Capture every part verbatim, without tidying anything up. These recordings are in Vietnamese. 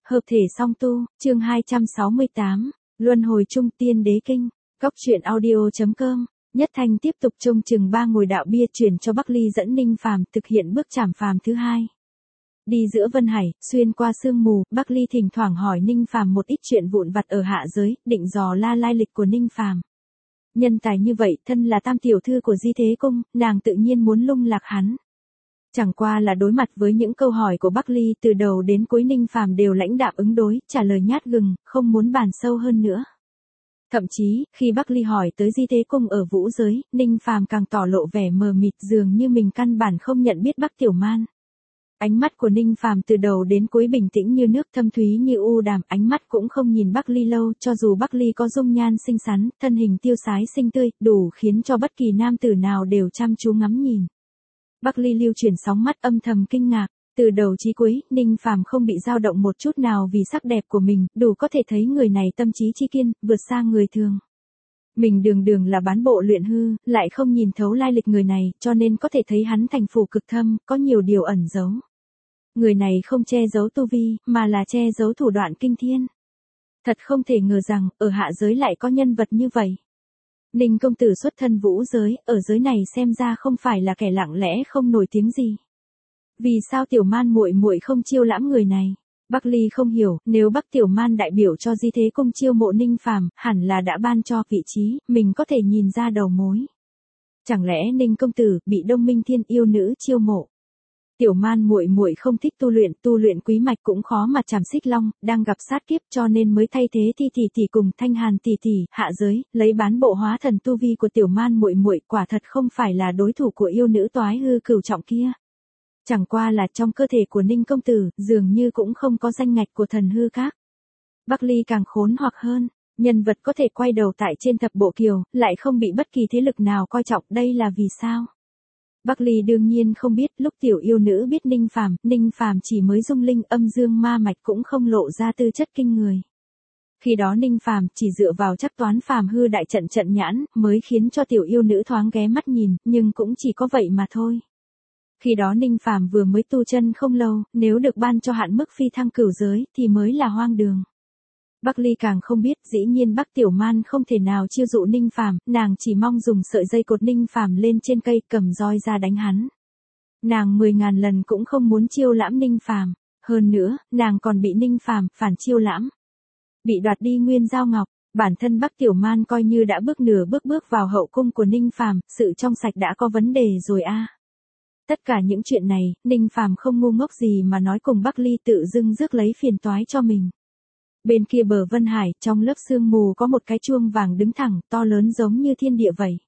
Hợp thể song tu, chương hai trăm sáu mươi tám, Luân hồi trung tiên đế kinh, góc truyện audio.com. Nhất Thanh tiếp tục trông chừng ba ngồi đạo bia truyền cho Bắc Ly dẫn Ninh Phàm thực hiện bước trảm phàm thứ hai. Đi giữa Vân Hải, xuyên qua sương mù, Bắc Ly thỉnh thoảng hỏi Ninh Phàm một ít chuyện vụn vặt ở hạ giới, định dò la lai lịch của Ninh Phàm. Nhân tài như vậy, thân là tam tiểu thư của Di Thế Cung, nàng tự nhiên muốn lung lạc hắn. Chẳng qua là đối mặt với những câu hỏi của Bắc Ly từ đầu đến cuối, Ninh Phàm đều lãnh đạm ứng đối, trả lời nhát gừng, không muốn bàn sâu hơn nữa. Thậm chí, khi Bắc Ly hỏi tới Di Thế Cung ở vũ giới, Ninh Phàm càng tỏ lộ vẻ mờ mịt, dường như mình căn bản không nhận biết Bắc Tiểu Man. Ánh mắt của Ninh Phàm từ đầu đến cuối bình tĩnh như nước, thâm thúy như u đàm, ánh mắt cũng không nhìn Bắc Ly lâu, cho dù Bắc Ly có dung nhan xinh xắn, thân hình tiêu sái xinh tươi, đủ khiến cho bất kỳ nam tử nào đều chăm chú ngắm nhìn. Bắc Ly lưu chuyển sóng mắt âm thầm kinh ngạc, từ đầu chí cuối, Ninh Phàm không bị dao động một chút nào vì sắc đẹp của mình, đủ có thể thấy người này tâm trí chi kiên, vượt xa người thường. Mình đường đường là bán bộ luyện hư, lại không nhìn thấu lai lịch người này, cho nên có thể thấy hắn thành phủ cực thâm, có nhiều điều ẩn giấu. Người này không che giấu tu vi, mà là che giấu thủ đoạn kinh thiên. Thật không thể ngờ rằng, ở hạ giới lại có nhân vật như vậy. Ninh công tử xuất thân vũ giới, ở giới này xem ra không phải là kẻ lặng lẽ không nổi tiếng gì. Vì sao Tiểu Man muội muội không chiêu lãm người này? Bắc Ly không hiểu, nếu Bắc Tiểu Man đại biểu cho Di Thế Cung chiêu mộ Ninh Phàm, hẳn là đã ban cho vị trí, mình có thể nhìn ra đầu mối. Chẳng lẽ Ninh công tử bị Đông Minh Thiên yêu nữ chiêu mộ? Tiểu Man muội muội không thích tu luyện, tu luyện quý mạch cũng khó mà chảm xích long, đang gặp sát kiếp cho nên mới thay thế Thi tỷ tỷ cùng Thanh Hàn tỷ tỷ hạ giới, lấy bán bộ hóa thần tu vi của Tiểu Man muội muội, quả thật không phải là đối thủ của yêu nữ toái hư cửu trọng kia. Chẳng qua là trong cơ thể của Ninh công tử, dường như cũng không có danh ngạch của thần hư các. Bắc Ly càng khốn hoặc hơn, nhân vật có thể quay đầu tại trên thập bộ kiều, lại không bị bất kỳ thế lực nào coi trọng, đây là vì sao? Bắc Ly đương nhiên không biết, lúc tiểu yêu nữ biết Ninh Phàm, Ninh Phàm chỉ mới dung linh âm dương ma mạch cũng không lộ ra tư chất kinh người. Khi đó Ninh Phàm chỉ dựa vào chắc toán phàm hư đại trận trận nhãn, mới khiến cho tiểu yêu nữ thoáng ghé mắt nhìn, nhưng cũng chỉ có vậy mà thôi. Khi đó Ninh Phàm vừa mới tu chân không lâu, nếu được ban cho hạn mức phi thăng cửu giới, thì mới là hoang đường. Bắc Ly càng không biết, dĩ nhiên Bắc Tiểu Man không thể nào chiêu dụ Ninh Phàm, nàng chỉ mong dùng sợi dây cột Ninh Phàm lên trên cây, cầm roi ra đánh hắn. Nàng mười ngàn lần cũng không muốn chiêu lãm Ninh Phàm, hơn nữa, nàng còn bị Ninh Phàm phản chiêu lãm. Bị đoạt đi nguyên giao ngọc, bản thân Bắc Tiểu Man coi như đã bước nửa bước bước vào hậu cung của Ninh Phàm, sự trong sạch đã có vấn đề rồi a. À. Tất cả những chuyện này, Ninh Phàm không ngu ngốc gì mà nói cùng Bắc Ly tự dưng rước lấy phiền toái cho mình. Bên kia bờ Vân Hải, trong lớp sương mù có một cái chuông vàng đứng thẳng, to lớn giống như thiên địa vậy.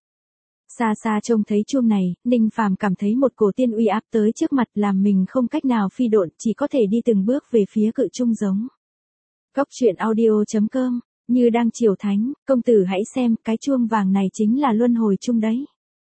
Xa xa trông thấy chuông này, Ninh Phàm cảm thấy một cổ tiên uy áp tới trước mặt, làm mình không cách nào phi độn, chỉ có thể đi từng bước về phía cự chuông giống. Góc truyện audio.com, như đang chiều thánh, công tử hãy xem, cái chuông vàng này chính là luân hồi chung đấy.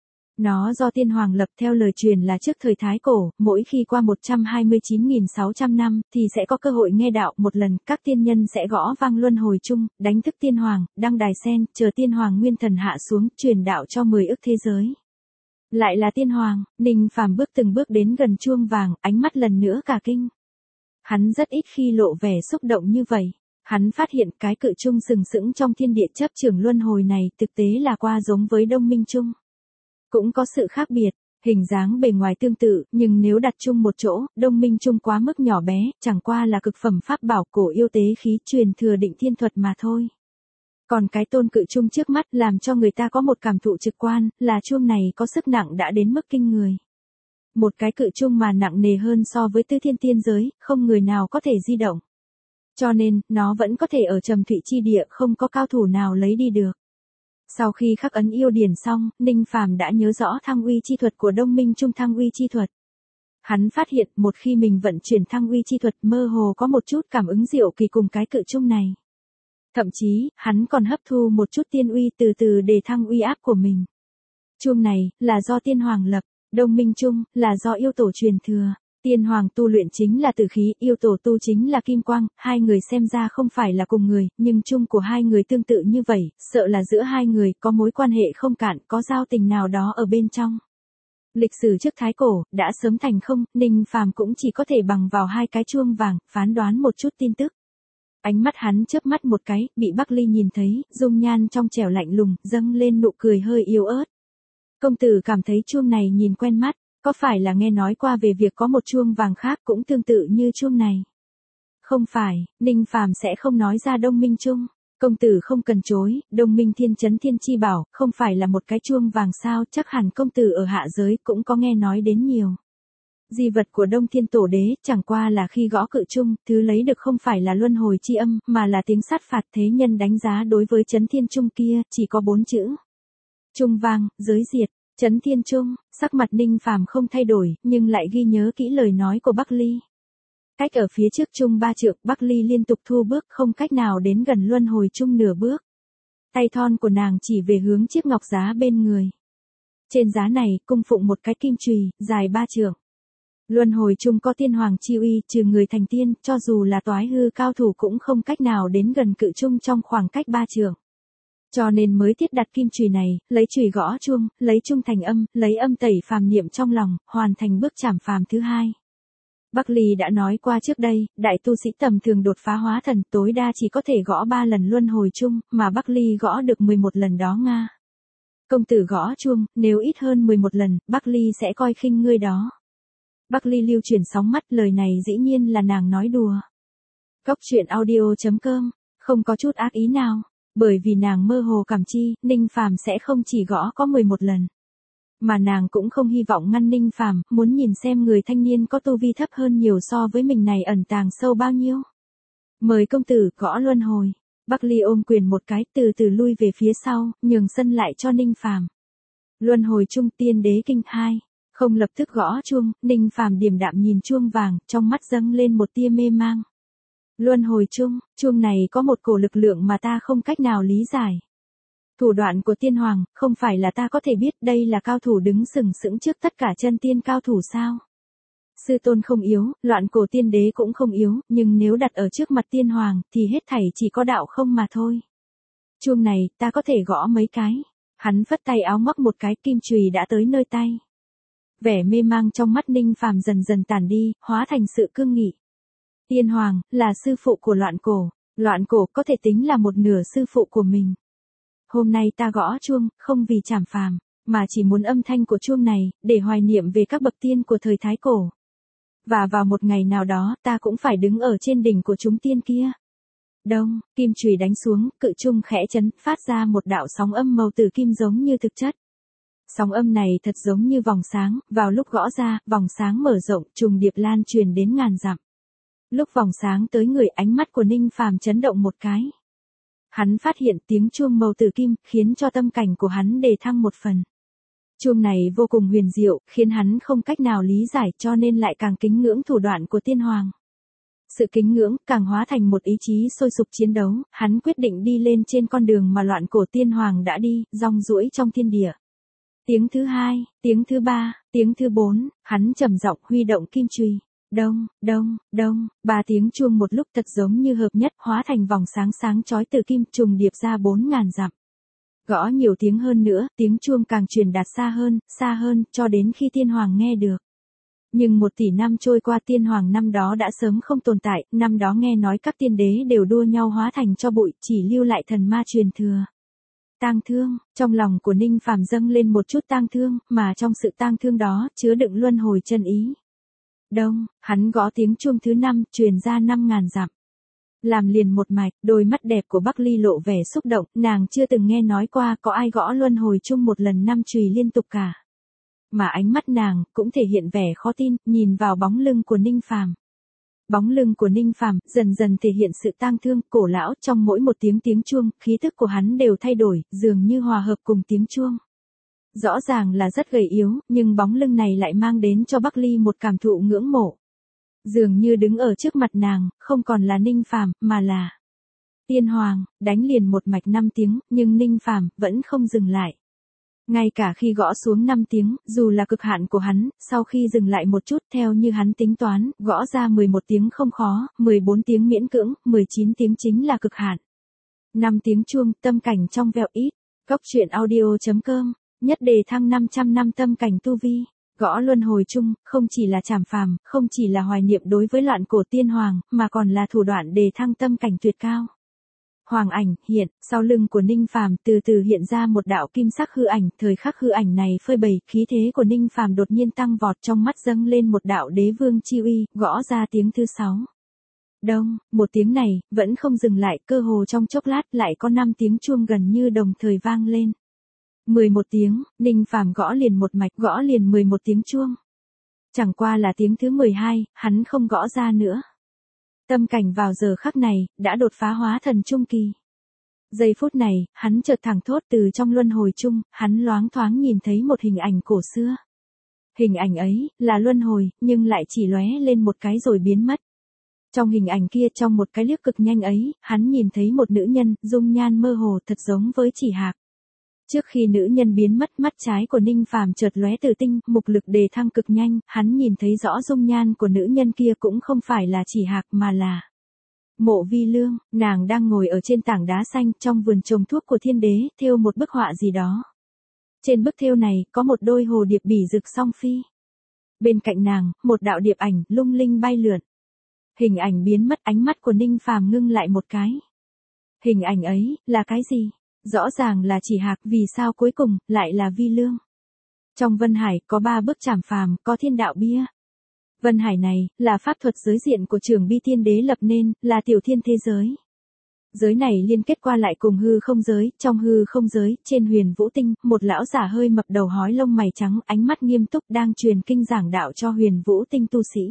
Nó do tiên hoàng lập, theo lời truyền là trước thời Thái Cổ, mỗi khi qua một trăm hai mươi chín nghìn sáu trăm năm, thì sẽ có cơ hội nghe đạo một lần, các tiên nhân sẽ gõ vang luân hồi chung, đánh thức tiên hoàng, đăng đài sen, chờ tiên hoàng nguyên thần hạ xuống, truyền đạo cho mười ức thế giới. Lại là tiên hoàng, Ninh Phàm bước từng bước đến gần chuông vàng, ánh mắt lần nữa cả kinh. Hắn rất ít khi lộ vẻ xúc động như vậy. Hắn phát hiện cái cự chung sừng sững trong thiên địa chấp trưởng luân hồi này, thực tế là qua giống với Đông Minh Chung. Cũng có sự khác biệt, hình dáng bề ngoài tương tự, nhưng nếu đặt chung một chỗ, Đông Minh Chung quá mức nhỏ bé, chẳng qua là cực phẩm pháp bảo cổ yêu tế khí truyền thừa định thiên thuật mà thôi. Còn cái tôn cự chung trước mắt làm cho người ta có một cảm thụ trực quan, là chuông này có sức nặng đã đến mức kinh người. Một cái cự chung mà nặng nề hơn so với tứ thiên tiên giới, không người nào có thể di động. Cho nên, nó vẫn có thể ở trầm thủy chi địa, không có cao thủ nào lấy đi được. Sau khi khắc ấn yêu điển xong, Ninh Phàm đã nhớ rõ thăng uy chi thuật của Đông Minh Chung thăng uy chi thuật. Hắn phát hiện một khi mình vận chuyển thăng uy chi thuật, mơ hồ có một chút cảm ứng diệu kỳ cùng cái cự chung này. Thậm chí, hắn còn hấp thu một chút tiên uy từ từ để thăng uy áp của mình. Chuông này, là do tiên hoàng lập, Đông Minh Chung, là do yêu tổ truyền thừa. Tiên hoàng tu luyện chính là tử khí, yêu tổ tu chính là kim quang, hai người xem ra không phải là cùng người, nhưng chung của hai người tương tự như vậy, sợ là giữa hai người có mối quan hệ không cạn, có giao tình nào đó ở bên trong. Lịch sử trước Thái Cổ, đã sớm thành không, Ninh Phàm cũng chỉ có thể bằng vào hai cái chuông vàng, phán đoán một chút tin tức. Ánh mắt hắn chớp mắt một cái, bị Bắc Ly nhìn thấy, dung nhan trong trẻo lạnh lùng, dâng lên nụ cười hơi yếu ớt. Công tử cảm thấy chuông này nhìn quen mắt, có phải là nghe nói qua về việc có một chuông vàng khác cũng tương tự như chuông này? Không phải, Ninh Phàm sẽ không nói ra Đông Minh Trung. Công tử không cần chối, Đông Minh Thiên Chấn Thiên Chi Bảo, không phải là một cái chuông vàng sao, chắc hẳn công tử ở hạ giới cũng có nghe nói đến nhiều. Di vật của Đông Thiên Tổ Đế, chẳng qua là khi gõ cự chung, thứ lấy được không phải là luân hồi chi âm, mà là tiếng sát phạt thế nhân đánh giá đối với Chấn Thiên Trung kia, chỉ có bốn chữ. Trung vang, giới diệt, Chấn Thiên Trung, sắc mặt Ninh Phàm không thay đổi, nhưng lại ghi nhớ kỹ lời nói của Bắc Ly. Cách ở phía trước chung ba trượng, Bắc Ly liên tục thu bước không cách nào đến gần luân hồi chung nửa bước. Tay thon của nàng chỉ về hướng chiếc ngọc giá bên người. Trên giá này, cung phụng một cái kim chùy, dài ba trượng. Luân hồi chung có tiên hoàng chi uy, trừ người thành tiên, cho dù là toái hư cao thủ cũng không cách nào đến gần cự chung trong khoảng cách ba trượng. Cho nên mới thiết đặt kim chùy này, lấy chùy gõ chuông, lấy chung thành âm, lấy âm tẩy phàm niệm trong lòng, hoàn thành bước trảm phàm thứ hai. Bắc Ly đã nói qua trước đây, đại tu sĩ tầm thường đột phá hóa thần tối đa chỉ có thể gõ ba lần luân hồi chung, mà Bắc Ly gõ được mười một lần đó nga. Công tử gõ chuông, nếu ít hơn mười một lần, Bắc Ly sẽ coi khinh ngươi đó. Bắc Ly lưu chuyển sóng mắt, lời này dĩ nhiên là nàng nói đùa. Cốc truyện audio chấm com, không có chút ác ý nào, bởi vì nàng mơ hồ cảm chi, Ninh Phàm sẽ không chỉ gõ có mười một lần. Mà nàng cũng không hy vọng ngăn Ninh Phàm, muốn nhìn xem người thanh niên có tu vi thấp hơn nhiều so với mình này ẩn tàng sâu bao nhiêu. Mời công tử gõ luân hồi. Bắc Ly ôm quyền một cái, từ từ lui về phía sau, nhường sân lại cho Ninh Phàm. Luân hồi chung tiên đế kinh hai, không lập tức gõ chuông, Ninh Phàm điềm đạm nhìn chuông vàng, trong mắt dâng lên một tia mê mang. Luân hồi chung, chuông này có một cổ lực lượng mà ta không cách nào lý giải. Thủ đoạn của tiên hoàng, không phải là ta có thể biết đây là cao thủ đứng sừng sững trước tất cả chân tiên cao thủ sao? Sư tôn không yếu, loạn cổ tiên đế cũng không yếu, nhưng nếu đặt ở trước mặt tiên hoàng, thì hết thảy chỉ có đạo không mà thôi. Chuông này, ta có thể gõ mấy cái. Hắn phất tay áo ngoắc một cái, kim chùy đã tới nơi tay. Vẻ mê mang trong mắt Ninh Phàm dần dần tàn đi, hóa thành sự cương nghị. Tiên hoàng, là sư phụ của loạn cổ. Loạn cổ có thể tính là một nửa sư phụ của mình. Hôm nay ta gõ chuông, không vì trảm phàm, mà chỉ muốn âm thanh của chuông này, để hoài niệm về các bậc tiên của thời Thái Cổ. Và vào một ngày nào đó, ta cũng phải đứng ở trên đỉnh của chúng tiên kia. Đông, kim chùy đánh xuống, cự chung khẽ chấn, phát ra một đạo sóng âm màu tử kim giống như thực chất. Sóng âm này thật giống như vòng sáng, vào lúc gõ ra, vòng sáng mở rộng, trùng điệp lan truyền đến ngàn dặm. Lúc vòng sáng tới người, ánh mắt của Ninh Phàm chấn động một cái. Hắn phát hiện tiếng chuông màu tử kim, khiến cho tâm cảnh của hắn đề thăng một phần. Chuông này vô cùng huyền diệu, khiến hắn không cách nào lý giải, cho nên lại càng kính ngưỡng thủ đoạn của tiên hoàng. Sự kính ngưỡng càng hóa thành một ý chí sôi sục chiến đấu, hắn quyết định đi lên trên con đường mà loạn cổ tiên hoàng đã đi, rong ruổi trong thiên địa. Tiếng thứ hai, tiếng thứ ba, tiếng thứ bốn, hắn trầm giọng huy động kim chùy. Đông, đông, đông, ba tiếng chuông một lúc thật giống như hợp nhất, hóa thành vòng sáng sáng chói từ kim, trùng điệp ra bốn ngàn dặm. Gõ nhiều tiếng hơn nữa, tiếng chuông càng truyền đạt xa hơn, xa hơn, cho đến khi tiên hoàng nghe được. Nhưng một tỷ năm trôi qua, tiên hoàng năm đó đã sớm không tồn tại, năm đó nghe nói các tiên đế đều đua nhau hóa thành cho bụi, chỉ lưu lại thần ma truyền thừa. Tang thương, trong lòng của Ninh Phàm dâng lên một chút tang thương, mà trong sự tang thương đó, chứa đựng luân hồi chân ý. Đông, hắn gõ tiếng chuông thứ năm, truyền ra năm ngàn dặm. Làm liền một mạch, đôi mắt đẹp của Bắc Ly lộ vẻ xúc động, nàng chưa từng nghe nói qua có ai gõ luân hồi chung một lần năm chùy liên tục cả. Mà ánh mắt nàng cũng thể hiện vẻ khó tin, nhìn vào bóng lưng của Ninh Phàm. Bóng lưng của Ninh Phàm dần dần thể hiện sự tang thương, cổ lão, trong mỗi một tiếng tiếng chuông, khí tức của hắn đều thay đổi, dường như hòa hợp cùng tiếng chuông. Rõ ràng là rất gầy yếu, nhưng bóng lưng này lại mang đến cho Bắc Ly một cảm thụ ngưỡng mộ. Dường như đứng ở trước mặt nàng, không còn là Ninh Phàm, mà là tiên hoàng, đánh liền một mạch năm tiếng, nhưng Ninh Phàm vẫn không dừng lại. Ngay cả khi gõ xuống năm tiếng, dù là cực hạn của hắn, sau khi dừng lại một chút theo như hắn tính toán, gõ ra mười một tiếng không khó, mười bốn tiếng miễn cưỡng, mười chín tiếng chính là cực hạn. năm tiếng chuông, tâm cảnh trong veo ít. Cốc truyện audio chấm com, nhất đề thăng năm trăm năm tâm cảnh tu vi. Gõ luân hồi chung, không chỉ là trảm phàm, không chỉ là hoài niệm đối với loạn cổ tiên hoàng, mà còn là thủ đoạn đề thăng tâm cảnh tuyệt cao. Hoàng ảnh, hiện, sau lưng của Ninh Phàm từ từ hiện ra một đạo kim sắc hư ảnh, thời khắc hư ảnh này phơi bày, khí thế của Ninh Phàm đột nhiên tăng vọt, trong mắt dâng lên một đạo đế vương chi uy, gõ ra tiếng thứ sáu. Đông, một tiếng này, vẫn không dừng lại, cơ hồ trong chốc lát lại có năm tiếng chuông gần như đồng thời vang lên. mười một tiếng, Ninh Phàm gõ liền một mạch, gõ liền mười một tiếng chuông. Chẳng qua là tiếng thứ mười hai, hắn không gõ ra nữa. Tâm cảnh vào giờ khắc này, đã đột phá hóa thần trung kỳ. Giây phút này, hắn chợt thẳng thốt từ trong luân hồi chung, hắn loáng thoáng nhìn thấy một hình ảnh cổ xưa. Hình ảnh ấy, là luân hồi, nhưng lại chỉ lóe lên một cái rồi biến mất. Trong hình ảnh kia, trong một cái liếc cực nhanh ấy, hắn nhìn thấy một nữ nhân, dung nhan mơ hồ thật giống với chỉ hạc. Trước khi nữ nhân biến mất, mắt trái của Ninh Phàm chợt lóe tử tinh, mục lực đề thăng cực nhanh, hắn nhìn thấy rõ dung nhan của nữ nhân kia cũng không phải là chỉ hạc mà là Mộ Vi Lương, nàng đang ngồi ở trên tảng đá xanh trong vườn trồng thuốc của thiên đế, thêu một bức họa gì đó. Trên bức thêu này, có một đôi hồ điệp bỉ rực song phi. Bên cạnh nàng, một đạo điệp ảnh, lung linh bay lượn. Hình ảnh biến mất, ánh mắt của Ninh Phàm ngưng lại một cái. Hình ảnh ấy, là cái gì? Rõ ràng là chỉ hạc, vì sao cuối cùng, lại là Vi Lương? Trong Vân Hải, có ba bức trảm phàm, có thiên đạo bia. Vân Hải này, là pháp thuật giới diện của Trường Bi Thiên Đế lập nên, là tiểu thiên thế giới. Giới này liên kết qua lại cùng hư không giới, trong hư không giới, trên huyền vũ tinh, một lão giả hơi mập đầu hói lông mày trắng, ánh mắt nghiêm túc đang truyền kinh giảng đạo cho huyền vũ tinh tu sĩ.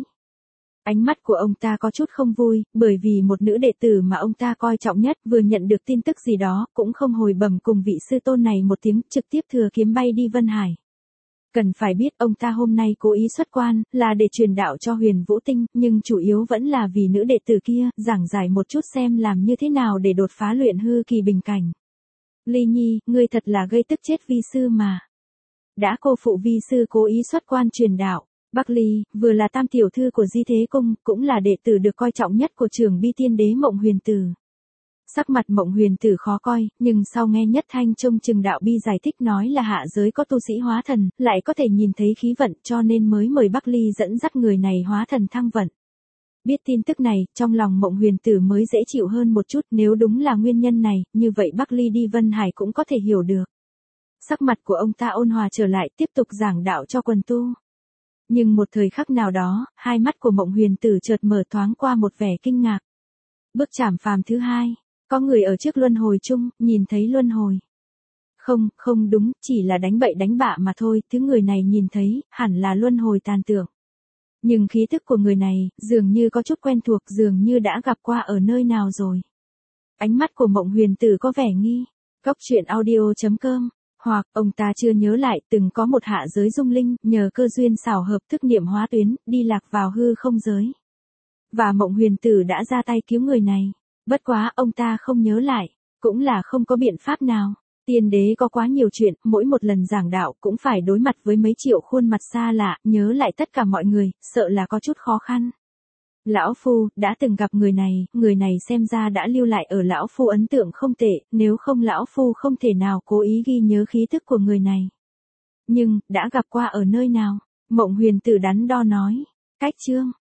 Ánh mắt của ông ta có chút không vui, bởi vì một nữ đệ tử mà ông ta coi trọng nhất vừa nhận được tin tức gì đó, cũng không hồi bẩm cùng vị sư tôn này một tiếng, trực tiếp thừa kiếm bay đi Vân Hải. Cần phải biết ông ta hôm nay cố ý xuất quan, là để truyền đạo cho huyền vũ tinh, nhưng chủ yếu vẫn là vì nữ đệ tử kia, giảng giải một chút xem làm như thế nào để đột phá luyện hư kỳ bình cảnh. Ly Nhi, ngươi thật là gây tức chết vi sư mà. Đã cô phụ vi sư cố ý xuất quan truyền đạo. Bắc Ly, vừa là tam tiểu thư của Di Thế Cung, cũng là đệ tử được coi trọng nhất của Trường Bi Thiên Đế Mộng Huyền Tử. Sắc mặt Mộng Huyền Tử khó coi, nhưng sau nghe Nhất Thanh trông chừng đạo bi giải thích nói là hạ giới có tu sĩ hóa thần, lại có thể nhìn thấy khí vận, cho nên mới mời Bắc Ly dẫn dắt người này hóa thần thăng vận. Biết tin tức này, trong lòng Mộng Huyền Tử mới dễ chịu hơn một chút, nếu đúng là nguyên nhân này, như vậy Bắc Ly đi Vân Hải cũng có thể hiểu được. Sắc mặt của ông ta ôn hòa trở lại, tiếp tục giảng đạo cho quần tu. Nhưng một thời khắc nào đó, hai mắt của Mộng Huyền Tử chợt mở thoáng qua một vẻ kinh ngạc. Bức trảm phàm thứ hai, có người ở trước luân hồi chung, nhìn thấy luân hồi. Không, không đúng, chỉ là đánh bậy đánh bạ mà thôi, thứ người này nhìn thấy, hẳn là luân hồi tàn tưởng. Nhưng khí thức của người này, dường như có chút quen thuộc, dường như đã gặp qua ở nơi nào rồi. Ánh mắt của Mộng Huyền Tử có vẻ nghi. Góc truyện audio chấm com. Hoặc, ông ta chưa nhớ lại từng có một hạ giới dung linh, nhờ cơ duyên xảo hợp thức niệm hóa tuyến, đi lạc vào hư không giới. Và Mộng Huyền Tử đã ra tay cứu người này. Bất quá, ông ta không nhớ lại, cũng là không có biện pháp nào. Tiên đế có quá nhiều chuyện, mỗi một lần giảng đạo cũng phải đối mặt với mấy triệu khuôn mặt xa lạ, nhớ lại tất cả mọi người, sợ là có chút khó khăn. Lão Phu, đã từng gặp người này, người này xem ra đã lưu lại ở Lão Phu ấn tượng không tệ, nếu không Lão Phu không thể nào cố ý ghi nhớ khí thức của người này. Nhưng, đã gặp qua ở nơi nào? Mộng Huyền Tử đắn đo nói. Cách chương.